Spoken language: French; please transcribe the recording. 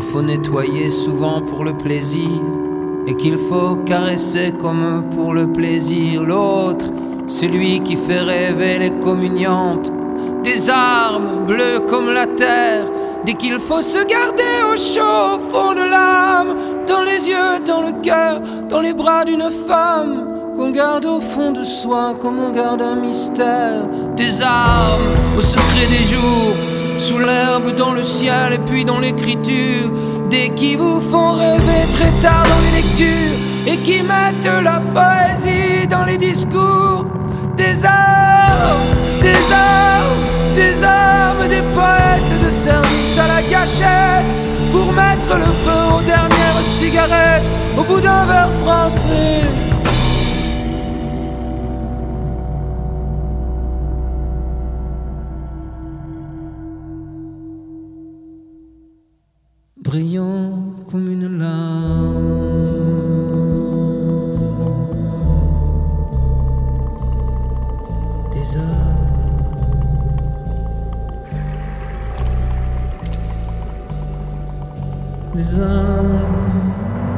faut nettoyer souvent pour le plaisir, et qu'il faut caresser comme pour le plaisir. L'autre, celui qui fait rêver les communiantes, des armes bleues comme la terre, dès qu'il faut se garder au chaud, au fond de l'âme, dans les yeux, dans le cœur, dans les bras d'une femme, qu'on garde au fond de soi comme on garde un mystère. Des armes au secret des jours, sous l'herbe, dans le ciel et puis dans l'écriture, des qui vous font rêver très tard dans les lectures et qui mettent la poésie dans les discours. Des armes, des armes, des armes, des poètes de service à la gâchette pour mettre le feu aux dernières cigarettes au bout d'un verre français. Brillant comme une larme, des âmes, des âmes.